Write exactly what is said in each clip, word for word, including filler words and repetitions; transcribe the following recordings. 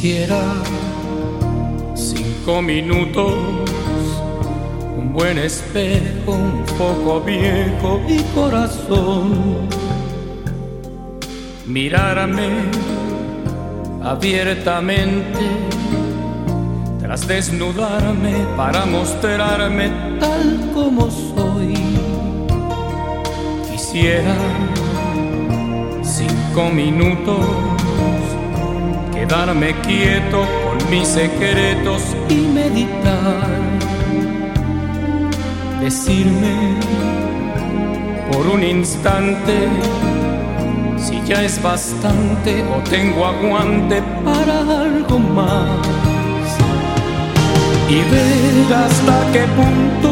Quisiera cinco minutos, un buen espejo, un poco viejo y corazón. Mirarme abiertamente tras desnudarme para mostrarme tal como soy. Quisiera cinco minutos quedarme quieto con mis secretos y meditar. Decirme por un instante si ya es bastante o tengo aguante para algo más. Y ver hasta qué punto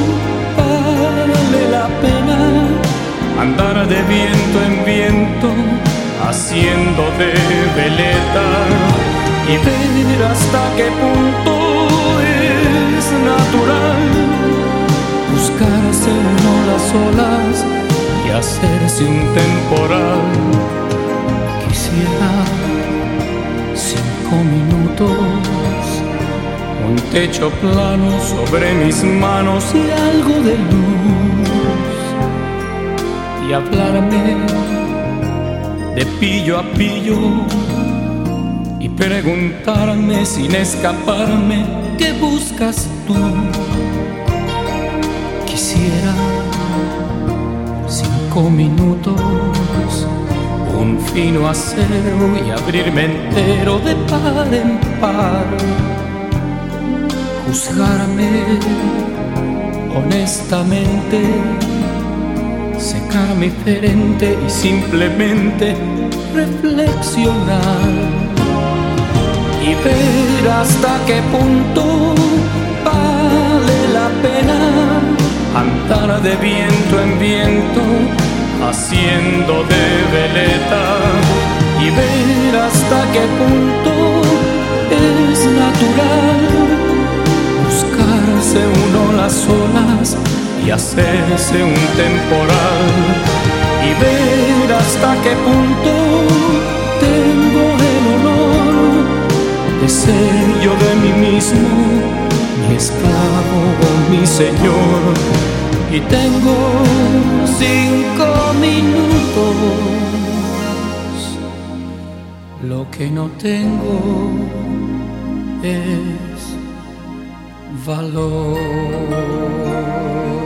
vale la pena andar de viento en viento, haciendo de veleta, y ver hasta qué punto es natural buscarse uno las olas y hacerse un temporal. Quisiera cinco minutos, un techo plano sobre mis manos y algo de luz, y hablarme de pillo a pillo y preguntarme sin escaparme ¿qué buscas tú? Quisiera cinco minutos, un fino acero y abrirme entero de par en par, juzgarme honestamente, secar mi frente y simplemente reflexionar y ver hasta qué punto vale la pena andar de viento en viento, haciendo de veleta, y ver hasta qué punto es natural buscarse uno las olas y hacerse un temporal, y ver hasta qué punto tengo el honor de ser yo de mí mismo, mi esclavo o mi señor. Y tengo cinco minutos, lo que no tengo es valor.